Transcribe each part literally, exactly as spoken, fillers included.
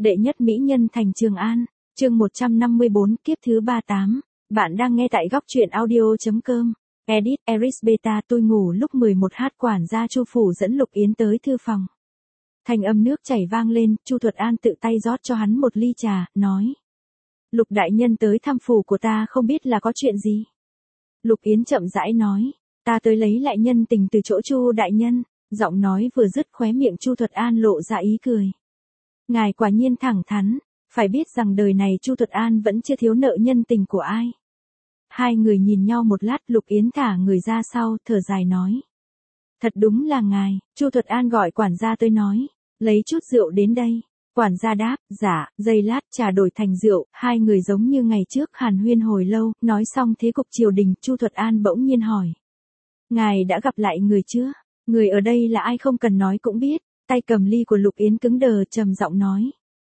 Đệ nhất mỹ nhân thành Trường An, chương một trăm năm mươi bốn kiếp thứ ba mươi tám. Bạn đang nghe tại góc truyện audio.com. Edit, Eris Beta. Tôi ngủ lúc mười một h. Quản gia Chu phủ dẫn Lục Yến tới thư phòng. Thành âm nước chảy vang lên, Chu Thuật An tự tay rót cho hắn một ly trà, nói: Lục đại nhân tới thăm phủ của ta không biết là có chuyện gì. Lục Yến chậm rãi nói: Ta tới lấy lại nhân tình từ chỗ Chu đại nhân. Giọng nói vừa dứt, khóe miệng Chu Thuật An lộ ra ý cười. Ngài quả nhiên thẳng thắn, phải biết rằng đời này Chu Thuật An vẫn chưa thiếu nợ nhân tình của ai. Hai người nhìn nhau một lát, Lục Yến thả người ra sau, thở dài nói: Thật đúng là ngài. Chu Thuật An gọi quản gia tới nói: Lấy chút rượu đến đây. Quản gia đáp: Dạ. Giây lát trà đổi thành rượu, hai người giống như ngày trước hàn huyên hồi lâu. Nói xong thế cục triều đình, Chu Thuật An bỗng nhiên hỏi: Ngài đã gặp lại người chưa? Người ở đây là ai không cần nói cũng biết. Tay cầm ly của Lục Yến cứng đờ, trầm giọng nói: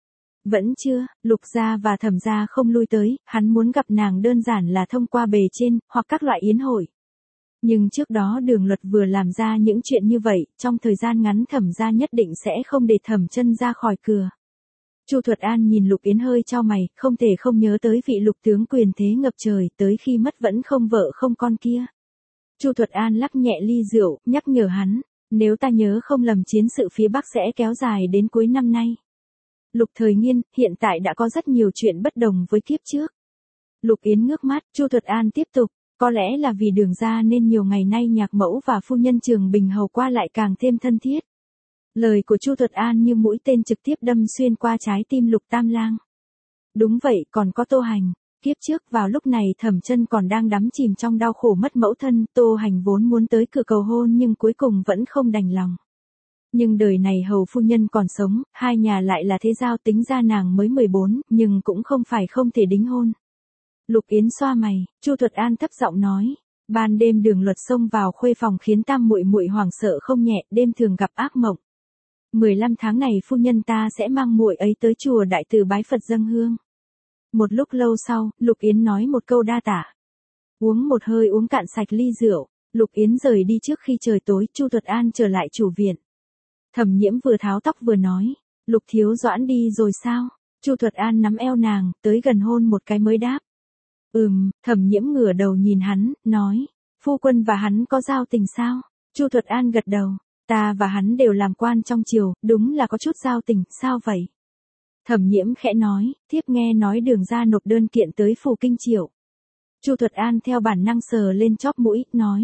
Vẫn chưa. Lục gia và Thẩm gia không lui tới, hắn muốn gặp nàng đơn giản là thông qua bề trên, hoặc các loại yến hội. Nhưng trước đó Đường Luật vừa làm ra những chuyện như vậy, trong thời gian ngắn Thẩm gia nhất định sẽ không để Thẩm Chân ra khỏi cửa. Chu Thuật An nhìn Lục Yến hơi chau mày, không thể không nhớ tới vị Lục tướng quyền thế ngập trời, tới khi mất vẫn không vợ không con kia. Chu Thuật An lắc nhẹ ly rượu, nhắc nhở hắn: Nếu ta nhớ không lầm, chiến sự phía Bắc sẽ kéo dài đến cuối năm nay. Lục Thời Nghiên, hiện tại đã có rất nhiều chuyện bất đồng với kiếp trước. Lục Yến ngước mắt, Chu Thuật An tiếp tục: Có lẽ là vì Đường gia nên nhiều ngày nay nhạc mẫu và phu nhân Trường Bình hầu qua lại càng thêm thân thiết. Lời của Chu Thuật An như mũi tên trực tiếp đâm xuyên qua trái tim Lục Tam Lang. Đúng vậy, còn có Tô Hành. Kiếp trước vào lúc này Thẩm Chân còn đang đắm chìm trong đau khổ mất mẫu thân, Tô Hành vốn muốn tới cửa cầu hôn nhưng cuối cùng vẫn không đành lòng. Nhưng đời này hầu phu nhân còn sống, hai nhà lại là thế giao, tính ra nàng mới mười bốn, nhưng cũng không phải không thể đính hôn. Lục Yến xoa mày, Chu Thuật An thấp giọng nói: Ban đêm Đường Luật xông vào khuê phòng khiến tam muội muội hoảng sợ không nhẹ, đêm thường gặp ác mộng. mười lăm tháng này phu nhân ta sẽ mang muội ấy tới chùa Đại Từ bái Phật dâng hương. Một lúc lâu sau, Lục Yến nói một câu đa tạ. Uống một hơi uống cạn sạch ly rượu, Lục Yến rời đi trước khi trời tối. Chu Thuật An trở lại chủ viện. Thẩm Nhiễm vừa tháo tóc vừa nói: Lục thiếu doãn đi rồi sao? Chu Thuật An nắm eo nàng, tới gần hôn một cái mới đáp: Ừm. Thẩm Nhiễm ngửa đầu nhìn hắn, nói: Phu quân và hắn có giao tình sao? Chu Thuật An gật đầu: Ta và hắn đều làm quan trong triều, đúng là có chút giao tình. Sao vậy? Thẩm Nhiễm khẽ nói: Thiếp nghe nói Đường gia nộp đơn kiện tới phủ Kinh Triệu. Chu Thuật An theo bản năng sờ lên chóp mũi, nói: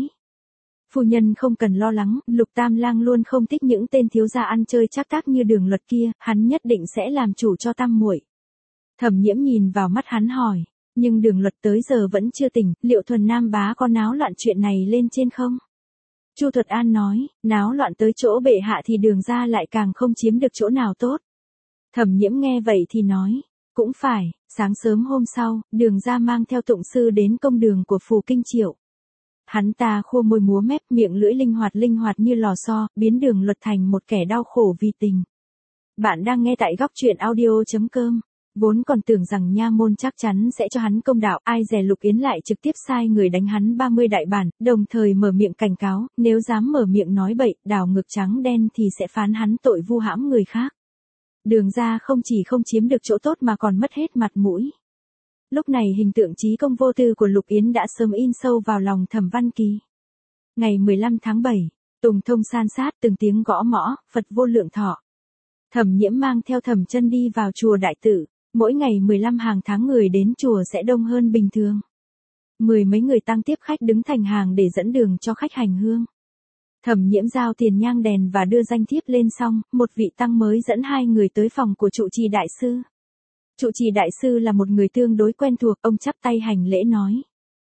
Phu nhân không cần lo lắng, Lục Tam Lang luôn không thích những tên thiếu gia ăn chơi trác tác như Đường Luật kia, hắn nhất định sẽ làm chủ cho tam muội. Thẩm Nhiễm nhìn vào mắt hắn hỏi: Nhưng Đường Luật tới giờ vẫn chưa tỉnh, liệu Thuần Nam bá có náo loạn chuyện này lên trên không? Chu Thuật An nói: Náo loạn tới chỗ bệ hạ thì Đường gia lại càng không chiếm được chỗ nào tốt. Thẩm Nhiễm nghe vậy thì nói: Cũng phải. Sáng sớm hôm sau, Đường gia mang theo tụng sư đến công đường của phủ Kinh Triệu. Hắn ta khua môi múa mép, miệng lưỡi linh hoạt linh hoạt như lò xo, biến Đường Luật thành một kẻ đau khổ vì tình. Bạn đang nghe tại góc truyện audio.com. Vốn còn tưởng rằng nha môn chắc chắn sẽ cho hắn công đạo, ai dè Lục Yến lại trực tiếp sai người đánh hắn ba mươi đại bản, đồng thời mở miệng cảnh cáo, nếu dám mở miệng nói bậy, đảo ngược trắng đen thì sẽ phán hắn tội vu hãm người khác. Đường gia không chỉ không chiếm được chỗ tốt mà còn mất hết mặt mũi. Lúc này hình tượng trí công vô tư của Lục Yến đã sớm in sâu vào lòng Thẩm Văn Kỳ. Ngày mười lăm tháng bảy, tùng thông san sát, từng tiếng gõ mõ, Phật vô lượng thọ. Thẩm Nhiễm mang theo Thẩm Chân đi vào chùa Đại Tử. Mỗi ngày mười lăm hàng tháng người đến chùa sẽ đông hơn bình thường. Mười mấy người tăng tiếp khách đứng thành hàng để dẫn đường cho khách hành hương. Thẩm Nhiễm giao tiền nhang đèn và đưa danh thiếp lên xong, một vị tăng mới dẫn hai người tới phòng của trụ trì đại sư. Trụ trì đại sư là một người tương đối quen thuộc, ông chắp tay hành lễ nói: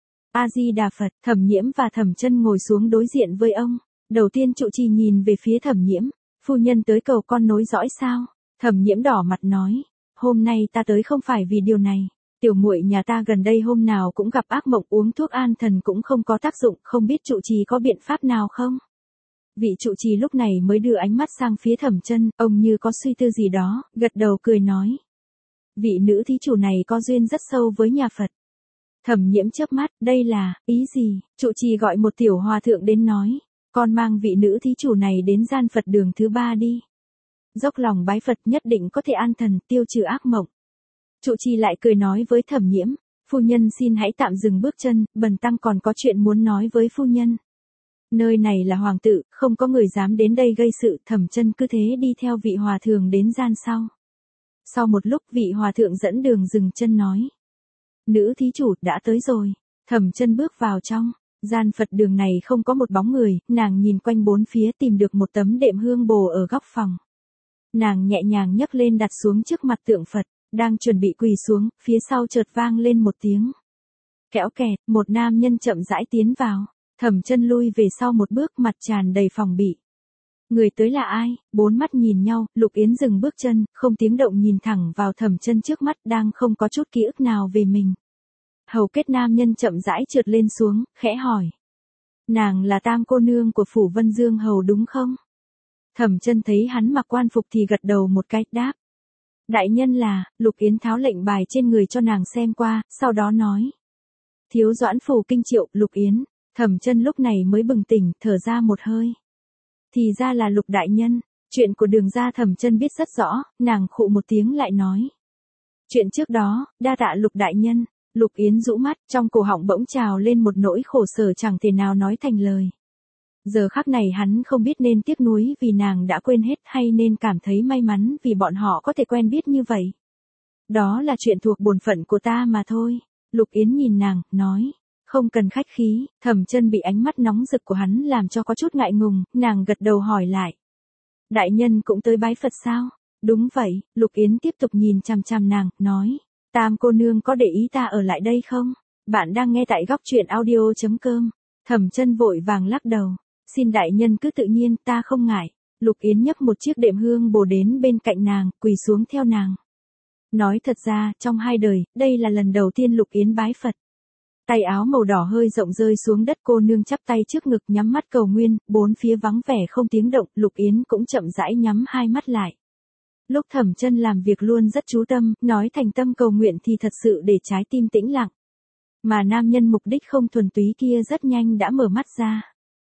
A Di Đà Phật. Thẩm Nhiễm và Thẩm Chân ngồi xuống đối diện với ông. Đầu tiên trụ trì nhìn về phía Thẩm Nhiễm: Phu nhân tới cầu con nối dõi sao? Thẩm Nhiễm đỏ mặt nói: Hôm nay ta tới không phải vì điều này. Tiểu muội nhà ta gần đây hôm nào cũng gặp ác mộng, uống thuốc an thần cũng không có tác dụng, không biết trụ trì có biện pháp nào không? Vị trụ trì lúc này mới đưa ánh mắt sang phía Thẩm Chân, ông như có suy tư gì đó, gật đầu cười nói: Vị nữ thí chủ này có duyên rất sâu với nhà Phật. Thẩm Nhiễm chớp mắt, đây là ý gì? Trụ trì gọi một tiểu hòa thượng đến nói: Con mang vị nữ thí chủ này đến gian Phật đường thứ ba đi. dốc lòng bái Phật nhất định có thể an thần, tiêu trừ ác mộng. Trụ trì lại cười nói với Thẩm Nhiễm, phu nhân xin hãy tạm dừng bước chân, bần tăng còn có chuyện muốn nói với phu nhân. Nơi này là hoàng tự, không có người dám đến đây gây sự. Thẩm Chân cứ thế đi theo vị hòa thượng đến gian sau. Sau một lúc vị hòa thượng dẫn đường dừng chân nói. Nữ thí chủ đã tới rồi. Thẩm Chân bước vào trong. Gian Phật đường này không có một bóng người, nàng nhìn quanh bốn phía tìm được một tấm đệm hương bồ ở góc phòng. Nàng nhẹ nhàng nhấc lên đặt xuống trước mặt tượng Phật, đang chuẩn bị quỳ xuống, phía sau chợt vang lên một tiếng. Kéo kẹt, một nam nhân chậm rãi tiến vào. Thẩm Chân lui về sau một bước, mặt tràn đầy phòng bị. Người tới là ai? Bốn mắt nhìn nhau, Lục Yến dừng bước chân, không tiếng động nhìn thẳng vào Thẩm Chân trước mắt đang không có chút ký ức nào về mình. Hầu kết nam nhân chậm rãi trượt lên xuống, khẽ hỏi. Nàng là Tam cô nương của phủ Vân Dương Hầu đúng không? Thẩm Chân thấy hắn mặc quan phục thì gật đầu một cái, đáp. Đại nhân là, Lục Yến tháo lệnh bài trên người cho nàng xem qua, sau đó nói. Thiếu doãn phủ kinh triệu, Lục Yến. Thẩm Chân lúc này mới bừng tỉnh, thở ra một hơi. Thì ra là Lục đại nhân, chuyện của Đường gia Thẩm Chân biết rất rõ, nàng khụ một tiếng lại nói. Chuyện trước đó, đa tạ Lục đại nhân. Lục Yến rũ mắt, trong cổ họng bỗng trào lên một nỗi khổ sở chẳng thể nào nói thành lời. Giờ khắc này hắn không biết nên tiếc nuối vì nàng đã quên hết hay nên cảm thấy may mắn vì bọn họ có thể quen biết như vậy. Đó là chuyện thuộc bổn phận của ta mà thôi. Lục Yến nhìn nàng, nói. Không cần khách khí. Thẩm Chân bị ánh mắt nóng rực của hắn làm cho có chút ngại ngùng, nàng gật đầu hỏi lại. Đại nhân cũng tới bái Phật sao? Đúng vậy. Lục Yến tiếp tục nhìn chằm chằm nàng, nói. Tam cô nương có để ý ta ở lại đây không? Bạn đang nghe tại góc truyện audio chấm com. Thẩm Chân vội vàng lắc đầu. Xin đại nhân cứ tự nhiên, ta không ngại. Lục Yến nhấc một chiếc đệm hương bồ đến bên cạnh nàng, quỳ xuống theo nàng. Nói thật ra, trong hai đời, đây là lần đầu tiên Lục Yến bái Phật. Tay áo màu đỏ hơi rộng rơi xuống đất, cô nương chắp tay trước ngực nhắm mắt cầu nguyện, bốn phía vắng vẻ không tiếng động, Lục Yến cũng chậm rãi nhắm hai mắt lại. Lúc Thẩm Chân làm việc luôn rất chú tâm, nói thành tâm cầu nguyện thì thật sự để trái tim tĩnh lặng. Mà nam nhân mục đích không thuần túy kia rất nhanh đã mở mắt ra.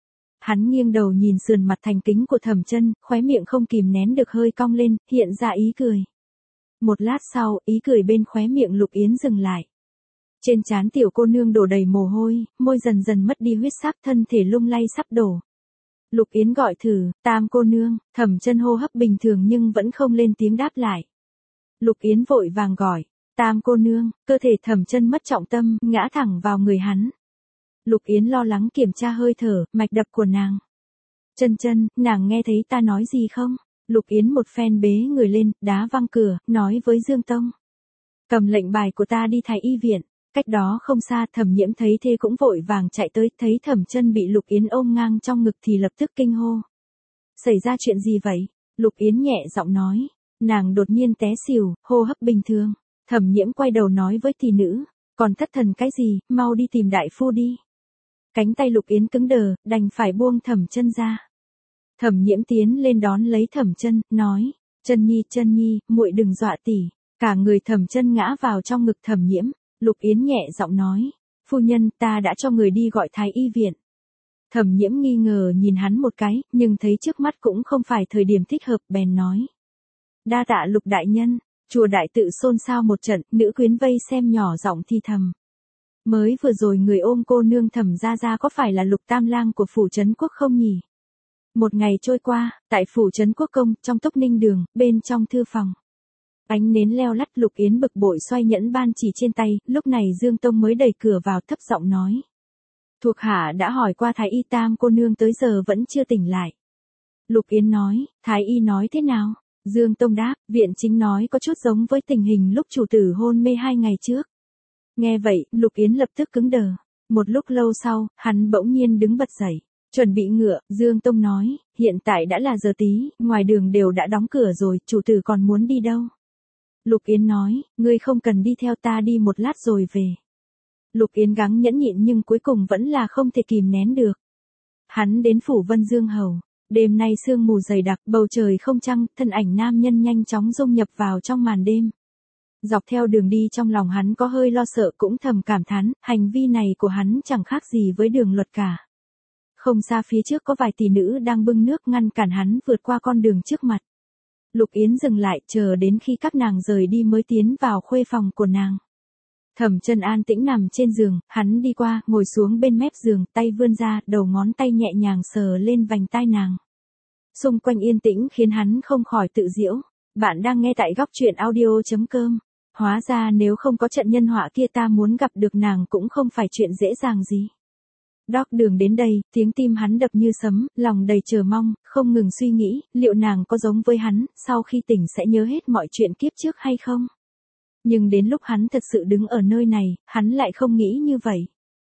Hắn nghiêng đầu nhìn sườn mặt thành kính của Thẩm Chân, khóe miệng không kìm nén được hơi cong lên, hiện ra ý cười. Một lát sau, ý cười bên khóe miệng Lục Yến dừng lại. Trên trán tiểu cô nương đổ đầy mồ hôi, môi dần dần mất đi huyết sắc, thân thể lung lay sắp đổ. Lục Yến gọi thử, Tam cô nương. Thẩm Chân hô hấp bình thường nhưng vẫn không lên tiếng đáp lại. Lục Yến vội vàng gọi, Tam cô nương. Cơ thể Thẩm Chân mất trọng tâm, ngã thẳng vào người hắn. Lục Yến lo lắng kiểm tra hơi thở, mạch đập của nàng. Chân Chân, nàng nghe thấy ta nói gì không? Lục Yến một phen bế người lên, đá văng cửa, nói với Dương Tông. Cầm lệnh bài của ta đi Thái y viện. Cách đó không xa, Thẩm Nhiễm thấy thế cũng vội vàng chạy tới, thấy Thẩm Chân bị Lục Yến ôm ngang trong ngực thì lập tức kinh hô. Xảy ra chuyện gì vậy? Lục Yến nhẹ giọng nói. Nàng đột nhiên té xỉu, hô hấp bình thường. Thẩm Nhiễm quay đầu nói với tỷ nữ. Còn thất thần cái gì, mau đi tìm đại phu đi. Cánh tay Lục Yến cứng đờ, đành phải buông Thẩm Chân ra. Thẩm Nhiễm tiến lên đón lấy Thẩm Chân, nói. Chân nhi, Chân nhi, muội đừng dọa tỷ. Cả người Thẩm Chân ngã vào trong ngực Thẩm Nhiễm. Lục Yến nhẹ giọng nói, phu nhân, ta đã cho người đi gọi Thái y viện. Thẩm Nhiễm nghi ngờ nhìn hắn một cái, nhưng thấy trước mắt cũng không phải thời điểm thích hợp, bèn nói. Đa tạ Lục đại nhân. Chùa đại tự xôn xao một trận, nữ quyến vây xem nhỏ giọng thì thầm. Mới vừa rồi người ôm cô nương Thẩm gia gia có phải là Lục tam lang của phủ trấn quốc không nhỉ? Một ngày trôi qua, tại phủ trấn quốc công, trong Túc Ninh đường, bên trong thư phòng. Ánh nến leo lắt, Lục Yến bực bội xoay nhẫn ban chỉ trên tay, lúc này Dương Tông mới đẩy cửa vào, thấp giọng nói. Thuộc hạ đã hỏi qua Thái y, Tam cô nương tới giờ vẫn chưa tỉnh lại. Lục Yến nói, Thái y nói thế nào? Dương Tông đáp, viện chính nói có chút giống với tình hình lúc chủ tử hôn mê hai ngày trước. Nghe vậy, Lục Yến lập tức cứng đờ. Một lúc lâu sau, hắn bỗng nhiên đứng bật dậy. Chuẩn bị ngựa, Dương Tông nói, hiện tại đã là giờ tí, ngoài đường đều đã đóng cửa rồi, chủ tử còn muốn đi đâu? Lục Yến nói, ngươi không cần đi theo, ta đi một lát rồi về. Lục Yến gắng nhẫn nhịn nhưng cuối cùng vẫn là không thể kìm nén được. Hắn đến phủ Vân Dương Hầu. Đêm nay sương mù dày đặc, bầu trời không trăng, thân ảnh nam nhân nhanh chóng dung nhập vào trong màn đêm. Dọc theo đường đi trong lòng hắn có hơi lo sợ, cũng thầm cảm thán, hành vi này của hắn chẳng khác gì với Đường Luật cả. Không xa phía trước có vài tỷ nữ đang bưng nước ngăn cản hắn vượt qua con đường trước mặt. Lục Yến dừng lại chờ đến khi các nàng rời đi mới tiến vào khuê phòng của nàng. Thẩm Chân an tĩnh nằm trên giường, hắn đi qua, ngồi xuống bên mép giường, tay vươn ra, đầu ngón tay nhẹ nhàng sờ lên vành tai nàng. Xung quanh yên tĩnh khiến hắn không khỏi tự giễu. Bạn đang nghe tại góc truyện audio.com. Hóa ra nếu không có trận nhân họa kia ta muốn gặp được nàng cũng không phải chuyện dễ dàng gì. Đóc đường đến đây, tiếng tim hắn đập như sấm, lòng đầy chờ mong, không ngừng suy nghĩ, liệu nàng có giống với hắn, sau khi tỉnh sẽ nhớ hết mọi chuyện kiếp trước hay không? Nhưng đến lúc hắn thật sự đứng ở nơi này, hắn lại không nghĩ như vậy.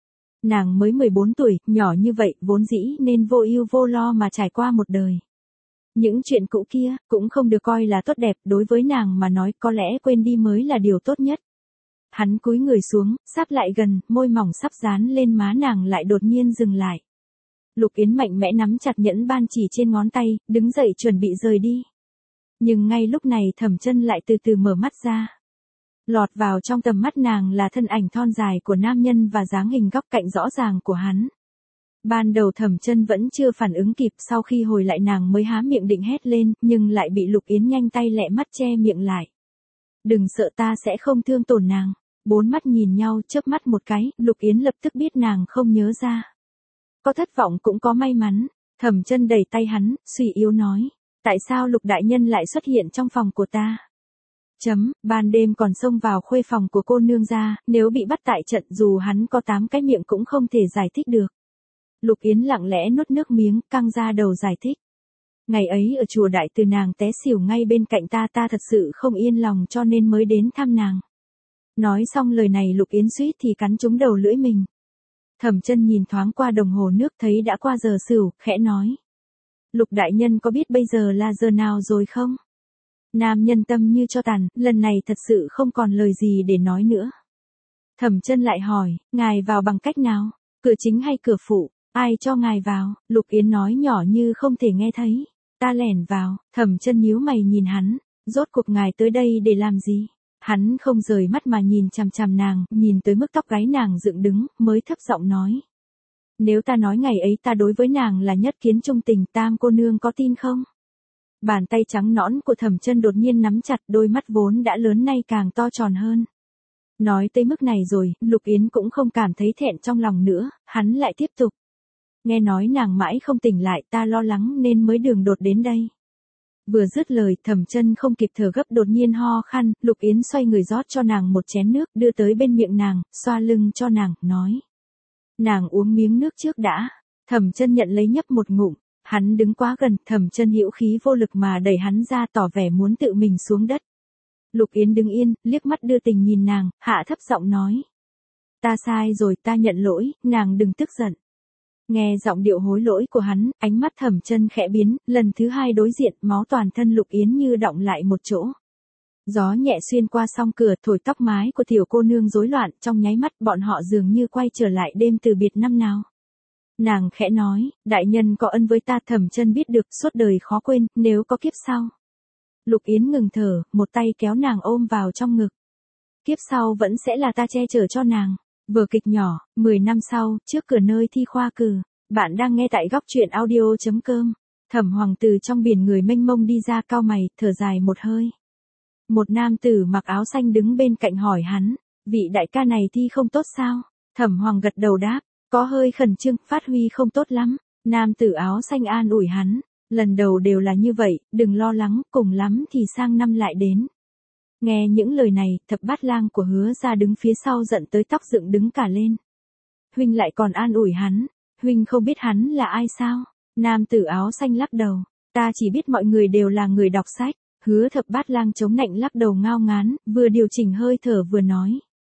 Nàng mới mười bốn tuổi, nhỏ như vậy, vốn dĩ nên vô ưu vô lo mà trải qua một đời. Những chuyện cũ kia, cũng không được coi là tốt đẹp, đối với nàng mà nói có lẽ quên đi mới là điều tốt nhất. Hắn cúi người xuống, sắp lại gần, môi mỏng sắp dán lên má nàng lại đột nhiên dừng lại. Lục Yến mạnh mẽ nắm chặt nhẫn ban chỉ trên ngón tay, đứng dậy chuẩn bị rời đi. Nhưng ngay lúc này Thẩm Chân lại từ từ mở mắt ra. Lọt vào trong tầm mắt nàng là thân ảnh thon dài của nam nhân và dáng hình góc cạnh rõ ràng của hắn. Ban đầu Thẩm Chân vẫn chưa phản ứng kịp, sau khi hồi lại nàng mới há miệng định hét lên, nhưng lại bị Lục Yến nhanh tay lẹ mắt che miệng lại. Đừng sợ, ta sẽ không thương tổn nàng. Bốn mắt nhìn nhau, chớp mắt một cái, Lục Yến lập tức biết nàng không nhớ ra. Có thất vọng cũng có may mắn. Thẩm Chân đẩy tay hắn, suy yếu nói. Tại sao Lục đại nhân lại xuất hiện trong phòng của ta? Chấm, ban đêm còn xông vào khuê phòng của cô nương gia, nếu bị bắt tại trận dù hắn có tám cái miệng cũng không thể giải thích được. Lục Yến lặng lẽ nuốt nước miếng, căng ra đầu giải thích. Ngày ấy ở chùa Đại Từ nàng té xỉu ngay bên cạnh ta, ta thật sự không yên lòng cho nên mới đến thăm nàng. Nói xong lời này Lục Yến suýt thì cắn trúng đầu lưỡi mình. Thẩm Chân nhìn thoáng qua đồng hồ nước thấy đã qua giờ sửu, khẽ nói. Lục đại nhân có biết bây giờ là giờ nào rồi không? Nam nhân tâm như cho tàn, lần này thật sự không còn lời gì để nói nữa. Thẩm Chân lại hỏi, ngài vào bằng cách nào? Cửa chính hay cửa phụ? Ai cho ngài vào? Lục Yến nói nhỏ như không thể nghe thấy. Ta lẻn vào. Thẩm Chân nhíu mày nhìn hắn. Rốt cuộc ngài tới đây để làm gì? Hắn không rời mắt mà nhìn chằm chằm nàng, nhìn tới mức tóc gáy nàng dựng đứng, mới thấp giọng nói. Nếu ta nói ngày ấy ta đối với nàng là nhất kiến trung tình, Tam cô nương có tin không? Bàn tay trắng nõn của Thẩm Chân đột nhiên nắm chặt, đôi mắt vốn đã lớn nay càng to tròn hơn. Nói tới mức này rồi, Lục Yến cũng không cảm thấy thẹn trong lòng nữa, hắn lại tiếp tục. Nghe nói nàng mãi không tỉnh lại, ta lo lắng nên mới đường đột đến đây. Vừa dứt lời, Thẩm Chân không kịp thở gấp đột nhiên ho khan, Lục Yến xoay người rót cho nàng một chén nước, đưa tới bên miệng nàng, xoa lưng cho nàng, nói. Nàng uống miếng nước trước đã. Thẩm Chân nhận lấy nhấp một ngụm, hắn đứng quá gần, Thẩm Chân hữu khí vô lực mà đẩy hắn ra tỏ vẻ muốn tự mình xuống đất. Lục Yến đứng yên, liếc mắt đưa tình nhìn nàng, hạ thấp giọng nói. Ta sai rồi, ta nhận lỗi, nàng đừng tức giận. Nghe giọng điệu hối lỗi của hắn, ánh mắt Thẩm Chân khẽ biến, lần thứ hai đối diện, máu toàn thân Lục Yến như đọng lại một chỗ. Gió nhẹ xuyên qua song cửa, thổi tóc mái của tiểu cô nương rối loạn, trong nháy mắt bọn họ dường như quay trở lại đêm từ biệt năm nào. Nàng khẽ nói, đại nhân có ân với ta, Thẩm Chân biết được, suốt đời khó quên, nếu có kiếp sau. Lục Yến ngừng thở, một tay kéo nàng ôm vào trong ngực. Kiếp sau vẫn sẽ là ta che chở cho nàng. Vở kịch nhỏ, mười năm sau, trước cửa nơi thi khoa cử. Bạn đang nghe tại góc truyện audio.com. Thẩm Hoàng từ trong biển người mênh mông đi ra, cau mày, thở dài một hơi. Một nam tử mặc áo xanh đứng bên cạnh hỏi hắn, vị đại ca này thi không tốt sao? Thẩm Hoàng gật đầu đáp, có hơi khẩn trương, phát huy không tốt lắm. Nam tử áo xanh an ủi hắn, lần đầu đều là như vậy, đừng lo lắng, cùng lắm thì sang năm lại đến. Nghe những lời này, Thập Bát Lang của Hứa gia đứng phía sau giận tới tóc dựng đứng cả lên. Huynh lại còn an ủi hắn, huynh không biết hắn là ai sao? Nam tử áo xanh lắc đầu, ta chỉ biết mọi người đều là người đọc sách. Hứa Thập Bát Lang chống nạnh lắc đầu ngao ngán, vừa điều chỉnh hơi thở vừa nói.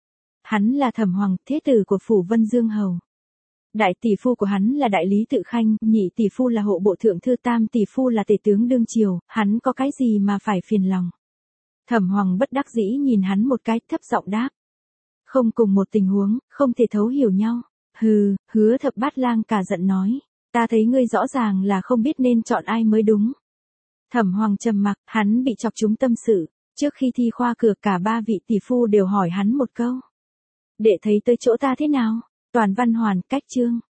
Hắn là Thẩm Hoàng, thế tử của phủ Vân Dương Hầu. Đại tỷ phu của hắn là Đại Lý Tự Khanh, nhị tỷ phu là hộ bộ thượng thư, tam tỷ phu là tể tướng đương triều, hắn có cái gì mà phải phiền lòng. Thẩm Hoàng bất đắc dĩ nhìn hắn một cái, thấp giọng đáp. Không cùng một tình huống, không thể thấu hiểu nhau. Hừ, Hứa Thập Bát Lang cả giận nói. Ta thấy ngươi rõ ràng là không biết nên chọn ai mới đúng. Thẩm Hoàng trầm mặc, hắn bị chọc trúng tâm sự. Trước khi thi khoa cử cả ba vị tỷ phu đều hỏi hắn một câu. Đệ thấy tới chỗ ta thế nào? Toàn văn hoàn, cách chương.